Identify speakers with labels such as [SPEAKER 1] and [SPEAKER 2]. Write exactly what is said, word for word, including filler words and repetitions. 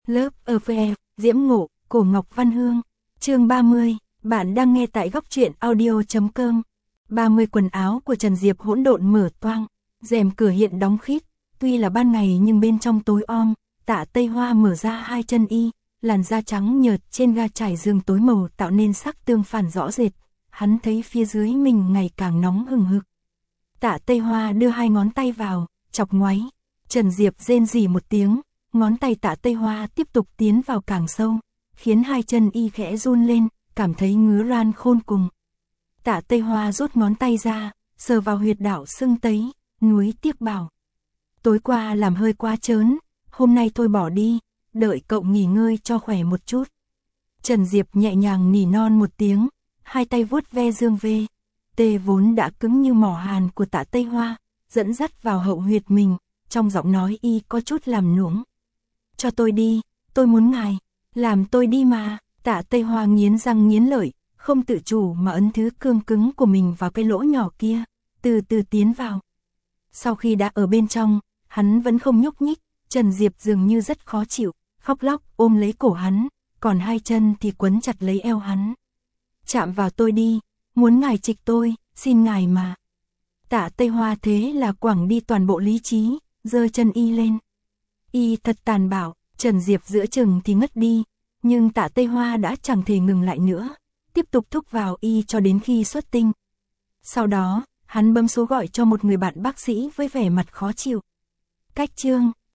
[SPEAKER 1] Lớp e vê e, Diễm Ngộ, Cổ Ngọc Văn Hương. Chương ba mươi, bạn đang nghe tại góc truyện audio chấm com. ba mươi quần áo của Trần Diệp hỗn độn mở toang, rèm cửa hiện đóng khít, tuy là ban ngày nhưng bên trong tối om. Tạ Tây Hoa mở ra hai chân y, làn da trắng nhợt trên ga trải giường tối màu tạo nên sắc tương phản rõ rệt. Hắn thấy phía dưới mình ngày càng nóng hừng hực. Tạ Tây Hoa đưa hai ngón tay vào, chọc ngoáy. Trần Diệp rên rỉ một tiếng, ngón tay Tạ Tây Hoa tiếp tục tiến vào càng sâu, khiến hai chân y khẽ run lên, cảm thấy ngứa ran khôn cùng. Tạ Tây Hoa rút ngón tay ra, sờ vào huyệt đạo sưng tấy, nuối tiếc bảo: tối qua làm hơi quá trớn, hôm nay thôi bỏ đi, đợi cậu nghỉ ngơi cho khỏe một chút. Trần Diệp nhẹ nhàng nỉ non một tiếng, hai tay vuốt ve dương vê, tê vốn đã cứng như mỏ hàn của Tạ Tây Hoa, dẫn dắt vào hậu huyệt mình, trong giọng nói y có chút làm nũng. Cho tôi đi, tôi muốn ngài, làm tôi đi mà. Tạ Tây Hoa nghiến răng nghiến lợi, không tự chủ mà ấn thứ cương cứng của mình vào cái lỗ nhỏ kia, từ từ tiến vào. Sau khi đã ở bên trong, hắn vẫn không nhúc nhích, Trần Diệp dường như rất khó chịu, khóc lóc ôm lấy cổ hắn, còn hai chân thì quấn chặt lấy eo hắn. Chạm vào tôi đi, muốn ngài trịch tôi, xin ngài mà. Tạ Tây Hoa thế là quẳng đi toàn bộ lý trí, giơ chân y lên. Y thật tàn bạo, Trần Diệp giữa chừng thì ngất đi, nhưng Tạ Tây Hoa đã chẳng thể ngừng lại nữa, tiếp tục thúc vào y cho đến khi xuất tinh. Sau đó, hắn bấm số gọi cho một người bạn bác sĩ với vẻ mặt khó chịu. Cách chương